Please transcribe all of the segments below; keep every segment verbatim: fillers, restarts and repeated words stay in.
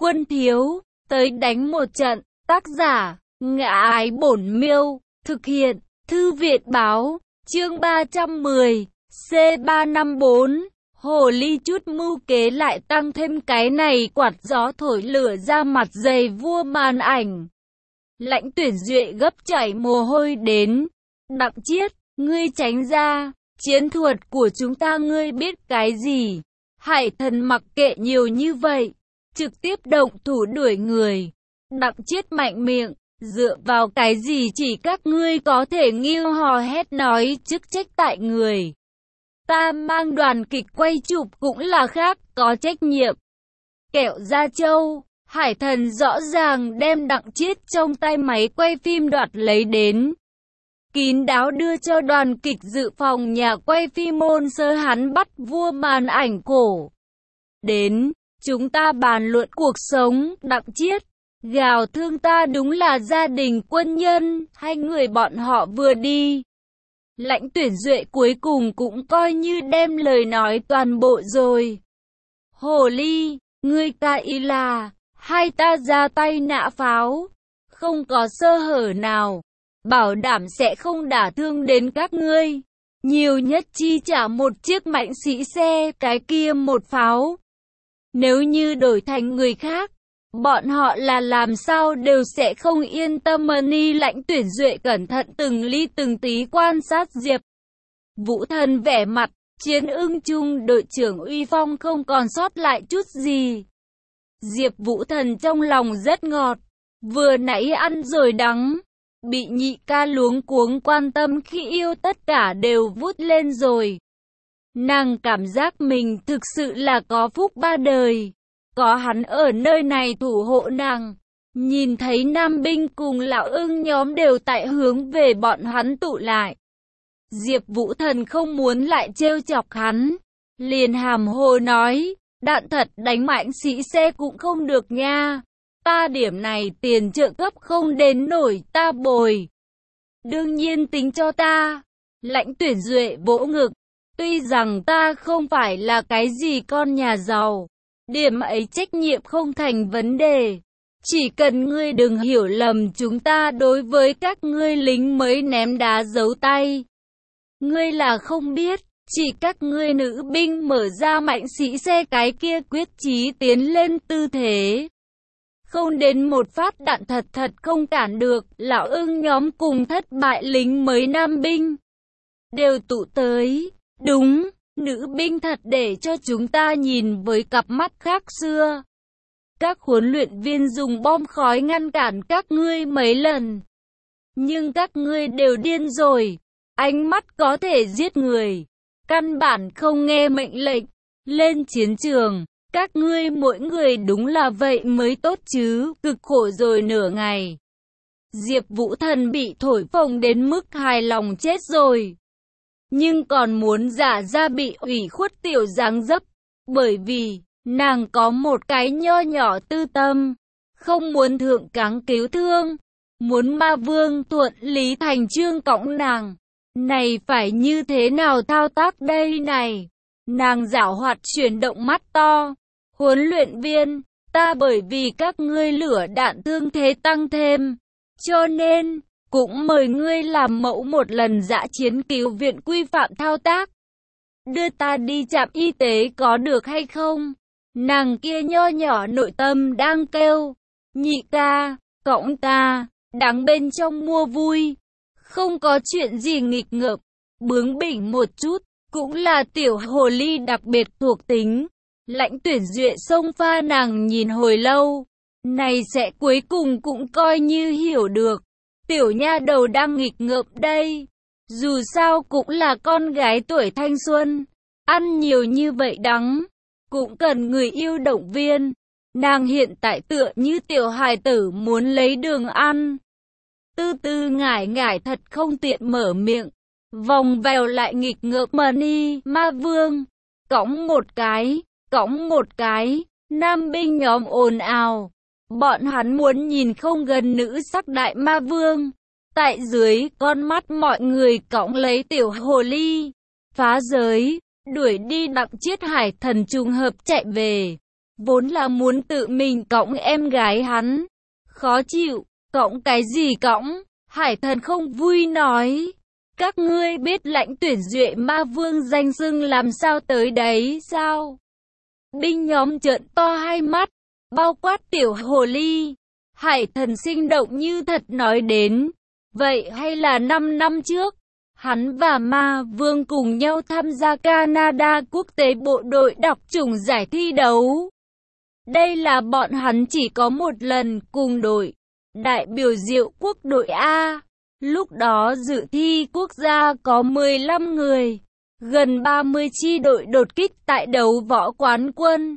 Quân thiếu, tới đánh một trận. Tác giả, Ngã Ái Bổn Miêu. Thực hiện, Thư viện báo. Chương ba trăm mười, C ba năm bốn. Hồ ly chút mưu kế lại tăng thêm cái này quạt gió thổi lửa ra mặt dày vua màn ảnh. Lãnh Tuyển Duệ gấp chảy mồ hôi đến. Đặng Chiết, ngươi tránh ra, chiến thuật của chúng ta ngươi biết cái gì? Hải Thần mặc kệ nhiều như vậy, trực tiếp động thủ đuổi người. Đặng Chiết mạnh miệng, dựa vào cái gì chỉ các ngươi có thể nghiêu hò hét nói chức trách tại người. Ta mang đoàn kịch quay chụp cũng là khác, có trách nhiệm. Kẹo da trâu, Hải Thần rõ ràng đem Đặng Chiết trong tay máy quay phim đoạt lấy đến. Kín đáo đưa cho đoàn kịch dự phòng nhà quay phim môn sơ hắn bắt vua màn ảnh cổ. Đến, chúng ta bàn luận cuộc sống. Đặng Chiết gào thương ta đúng là gia đình quân nhân, hai người bọn họ vừa đi. Lãnh Tuyển Duệ cuối cùng cũng coi như đem lời nói toàn bộ rồi. Hồ ly, ngươi ta y là, hai ta ra tay nã pháo, không có sơ hở nào, bảo đảm sẽ không đả thương đến các ngươi. Nhiều nhất chi trả một chiếc mạnh sĩ xe, cái kia một pháo. Nếu như đổi thành người khác, bọn họ là làm sao đều sẽ không yên tâm. Ni Lãnh Tuyển Duệ cẩn thận từng ly từng tí quan sát Diệp Vũ Thần vẻ mặt, Chiến Ưng Trung đội trưởng uy phong không còn sót lại chút gì. Diệp Vũ Thần trong lòng rất ngọt, vừa nãy ăn rồi đắng, bị nhị ca luống cuống quan tâm khi yêu tất cả đều vút lên rồi. Nàng cảm giác mình thực sự là có phúc ba đời. Có hắn ở nơi này thủ hộ nàng. Nhìn thấy Nam binh cùng lão ưng nhóm đều tại hướng về bọn hắn tụ lại. Diệp Vũ Thần không muốn lại trêu chọc hắn. Liền hàm hồ nói, đạn thật đánh mạnh sĩ xe cũng không được nha. Ta điểm này tiền trợ cấp không đến nổi ta bồi. Đương nhiên tính cho ta. Lãnh Tuyển Duệ vỗ ngực. Tuy rằng ta không phải là cái gì con nhà giàu, điểm ấy trách nhiệm không thành vấn đề. Chỉ cần ngươi đừng hiểu lầm chúng ta đối với các ngươi lính mới ném đá giấu tay. Ngươi là không biết, chỉ các ngươi nữ binh mở ra mạnh sĩ xe cái kia quyết chí tiến lên tư thế. Không đến một phát đạn thật thật không cản được, lão ưng nhóm cùng thất bại lính mới nam binh đều tụ tới. Đúng, nữ binh thật để cho chúng ta nhìn với cặp mắt khác xưa. Các huấn luyện viên dùng bom khói ngăn cản các ngươi mấy lần. Nhưng các ngươi đều điên rồi. Ánh mắt có thể giết người. Căn bản không nghe mệnh lệnh. Lên chiến trường. Các ngươi mỗi người đúng là vậy mới tốt chứ. Cực khổ rồi nửa ngày. Diệp Vũ Thần bị thổi phồng đến mức hài lòng chết rồi. Nhưng còn muốn giả ra bị ủy khuất tiểu dáng dấp. Bởi vì, nàng có một cái nho nhỏ tư tâm. Không muốn thượng cáng cứu thương. Muốn ma vương thuận lý thành chương cõng nàng. Này phải như thế nào thao tác đây này? Nàng giảo hoạt chuyển động mắt to. Huấn luyện viên, ta bởi vì các ngươi lửa đạn thương thế tăng thêm. Cho nên, cũng mời ngươi làm mẫu một lần dã chiến cứu viện quy phạm thao tác. Đưa ta đi trạm y tế có được hay không? Nàng kia nho nhỏ nội tâm đang kêu. Nhị ca, cõng ta, đáng bên trong mua vui. Không có chuyện gì nghịch ngợm, bướng bỉnh một chút, cũng là tiểu hồ ly đặc biệt thuộc tính. Lãnh Tuyển Duệ xông pha nàng nhìn hồi lâu. Này sẽ cuối cùng cũng coi như hiểu được. Tiểu nha đầu đang nghịch ngợm đây. Dù sao cũng là con gái tuổi thanh xuân. Ăn nhiều như vậy đắng. Cũng cần người yêu động viên. Nàng hiện tại tựa như tiểu hài tử muốn lấy đường ăn. Tư tư ngải ngải thật không tiện mở miệng. Vòng vèo lại nghịch ngợm Mani, ma vương. Cõng một cái, cõng một cái. Nam binh nhóm ồn ào. Bọn hắn muốn nhìn không gần nữ sắc đại ma vương. Tại dưới con mắt mọi người cõng lấy tiểu hồ ly. Phá giới, đuổi đi Đặng Chiết. Hải Thần trùng hợp chạy về. vốn là muốn tự mình cõng em gái hắn. Khó chịu, cõng cái gì cõng? Hải Thần không vui nói. Các ngươi biết Lãnh Tuyển Duệ ma vương danh xưng làm sao tới đấy sao? Binh nhóm trợn to hai mắt, bao quát tiểu hồ ly. Hải Thần sinh động như thật nói đến. Vậy hay là năm năm trước, hắn và ma vương cùng nhau tham gia Canada quốc tế bộ đội đọc chủng giải thi đấu. Đây là bọn hắn chỉ có một lần cùng đội, đại biểu Diệu quốc đội A. Lúc đó dự thi quốc gia có mười lăm người, gần ba mươi chi đội đột kích tại đấu võ quán quân.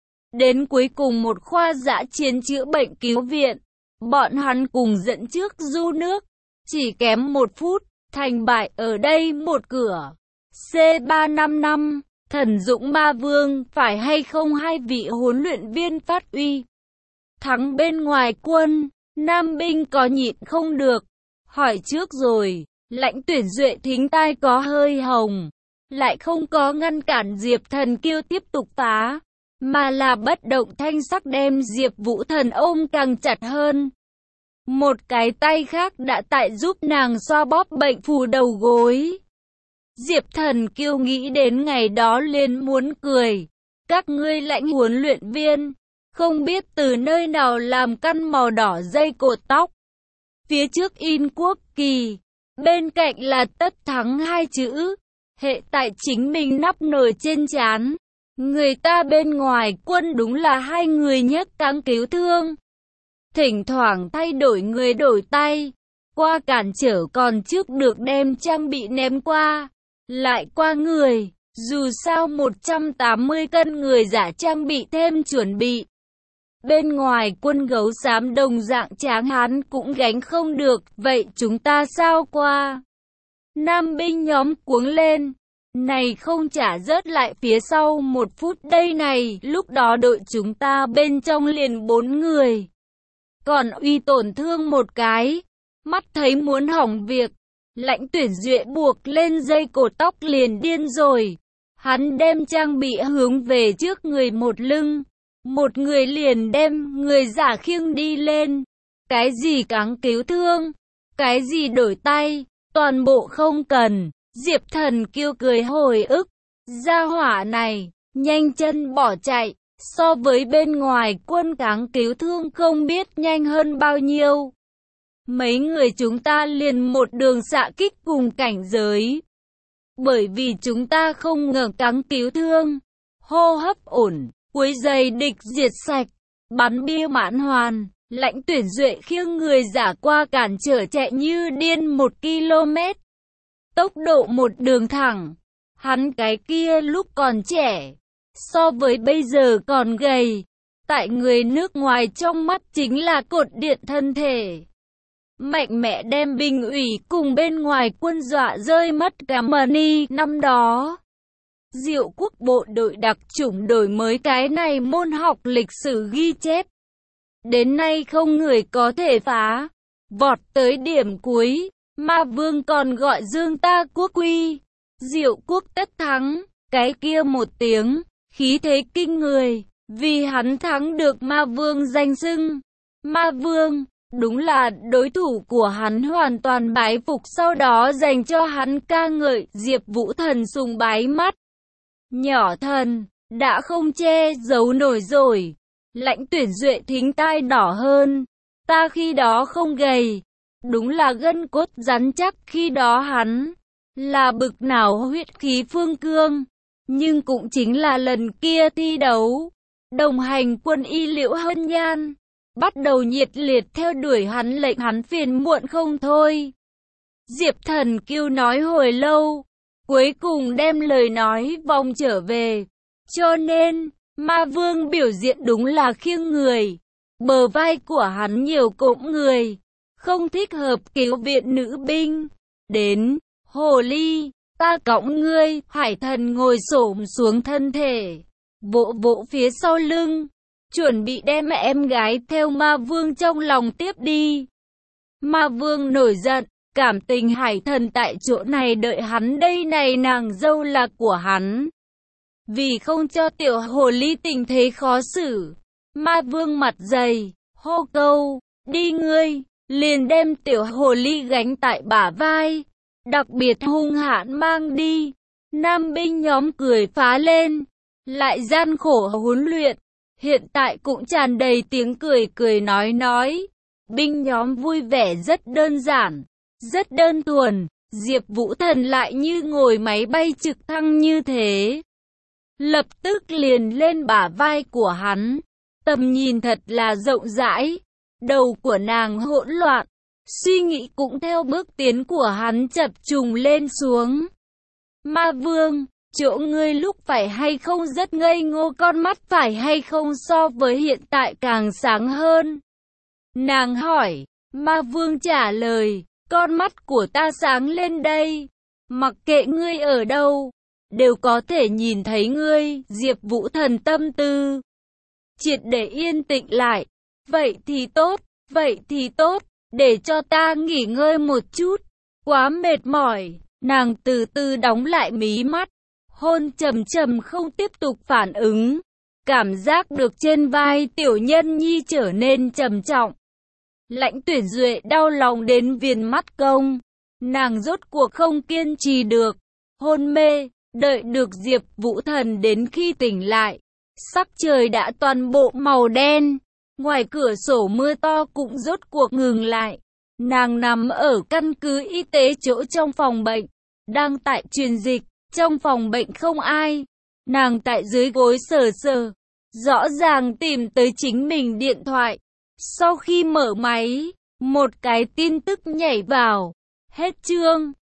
Đến cuối cùng một khoa dã chiến chữa bệnh cứu viện, bọn hắn cùng dẫn trước du nước, chỉ kém một phút, thành bại ở đây một cửa. C ba năm năm, thần dũng ma vương, phải hay không hai vị huấn luyện viên phát uy? Thắng bên ngoài quân, Nam binh có nhịn không được. Hỏi trước rồi, Lãnh Tuyển Duệ thính tai có hơi hồng, lại không có ngăn cản Diệp Thần Kiêu tiếp tục phá, mà là bất động thanh sắc đem Diệp Vũ Thần ôm càng chặt hơn. Một cái tay khác đã tại giúp nàng xoa bóp bệnh phù đầu gối. Diệp Thần Kiêu nghĩ đến ngày đó liền muốn cười. Các ngươi Lãnh huấn luyện viên, không biết từ nơi nào làm căn màu đỏ dây cột tóc. Phía trước in quốc kỳ, bên cạnh là tất thắng hai chữ. Hệ tại chính mình nắp nổi trên trán. Người ta bên ngoài quân đúng là hai người nhấc cáng cứu thương. Thỉnh thoảng thay đổi người đổi tay. Qua cản trở còn trước được đem trang bị ném qua. Lại qua người. Dù sao một trăm tám mươi cân người giả trang bị thêm chuẩn bị. Bên ngoài quân gấu xám đồng dạng tráng hán cũng gánh không được. Vậy chúng ta sao qua? Nam binh nhóm cuống lên. Này không trả rớt lại phía sau một phút đây này. Lúc đó đội chúng ta bên trong liền bốn người. Còn uy tổn thương một cái. Mắt thấy muốn hỏng việc. Lãnh Tuyển Duệ buộc lên dây cột tóc liền điên rồi. Hắn đem trang bị hướng về trước người một lưng. Một người liền đem người giả khiêng đi lên. Cái gì cáng cứu thương, cái gì đổi tay, toàn bộ không cần. Diệp Thần Kiêu cười hồi ức. Gia hỏa này, nhanh chân bỏ chạy. So với bên ngoài quân cáng cứu thương không biết nhanh hơn bao nhiêu. Mấy người chúng ta liền một đường xạ kích cùng cảnh giới. Bởi vì chúng ta không ngờ cáng cứu thương. Hô hấp ổn, cuối giây địch diệt sạch. Bắn bia mãn hoàn. Lãnh Tuyển Duệ khiêng người giả qua cản trở chạy như điên một ki lô mét. Tốc độ một đường thẳng. Hắn cái kia lúc còn trẻ, so với bây giờ còn gầy. Tại người nước ngoài trong mắt chính là cột điện thân thể. Mạnh mẽ đem binh ủy cùng bên ngoài quân dọa rơi mất cả money năm đó. Diệu quốc bộ đội đặc chủng đổi mới cái này môn học lịch sử ghi chép. Đến nay không người có thể phá. Vọt tới điểm cuối, ma vương còn gọi dương ta quốc quy. Diệu quốc tất thắng, cái kia một tiếng, khí thế kinh người, vì hắn thắng được ma vương danh xưng. Ma vương, đúng là đối thủ của hắn hoàn toàn bái phục, sau đó dành cho hắn ca ngợi. Diệp Vũ Thần sùng bái mắt. Nhỏ thần, đã không che giấu nổi rồi. Lãnh Tuyển Duệ thính tai đỏ hơn. Ta khi đó không gầy, đúng là gân cốt rắn chắc. Khi đó hắn là bực nào huyết khí phương cương. Nhưng cũng chính là lần kia thi đấu, đồng hành quân y Liễu Hân Nhan bắt đầu nhiệt liệt theo đuổi hắn, lệnh hắn phiền muộn không thôi. Diệp Thần Kiêu nói hồi lâu, cuối cùng đem lời nói vòng trở về. Cho nên, ma vương biểu diễn đúng là khiêng người. Bờ vai của hắn nhiều cụm người, không thích hợp cứu viện nữ binh. Đến, hồ ly, ta cõng ngươi. Hải Thần ngồi xổm xuống thân thể, vỗ vỗ phía sau lưng, chuẩn bị đem em gái theo ma vương trong lòng tiếp đi. Ma vương nổi giận, cảm tình Hải Thần tại chỗ này đợi hắn đây này, nàng dâu là của hắn. vì không cho tiểu hồ ly tình thế khó xử. Ma vương mặt dày, hô câu, đi ngươi, liền đem tiểu hồ ly gánh tại bả vai, đặc biệt hung hãn mang đi. Nam binh nhóm cười phá lên, lại gian khổ huấn luyện, hiện tại cũng tràn đầy tiếng cười cười nói nói. Binh nhóm vui vẻ rất đơn giản, rất đơn thuần, Diệp Vũ Thần lại như ngồi máy bay trực thăng như thế. Lập tức liền lên bả vai của hắn, tầm nhìn thật là rộng rãi, đầu của nàng hỗn loạn, suy nghĩ cũng theo bước tiến của hắn chập trùng lên xuống. Ma vương, chỗ ngươi lúc phải hay không rất ngây ngô, con mắt phải hay không so với hiện tại càng sáng hơn? Nàng hỏi, ma vương trả lời, con mắt của ta sáng lên đây, mặc kệ ngươi ở đâu, đều có thể nhìn thấy ngươi. Diệp Vũ Thần tâm tư triệt để yên tĩnh lại, vậy thì tốt, vậy thì tốt, để cho ta nghỉ ngơi một chút, quá mệt mỏi. Nàng từ từ đóng lại mí mắt, hôn trầm trầm không tiếp tục phản ứng, cảm giác được trên vai tiểu nhân nhi trở nên trầm trọng. Lãnh Tuyển Duệ đau lòng đến viền mắt công, nàng rốt cuộc không kiên trì được, hôn mê, đợi được Diệp Vũ Thần đến khi tỉnh lại, sắc trời đã toàn bộ màu đen, ngoài cửa sổ mưa to cũng rốt cuộc ngừng lại. Nàng nằm ở căn cứ y tế chỗ trong phòng bệnh, đang tại truyền dịch, trong phòng bệnh không ai. Nàng tại dưới gối sờ sờ, rõ ràng tìm tới chính mình điện thoại. Sau khi mở máy, một cái tin tức nhảy vào. Hết chương.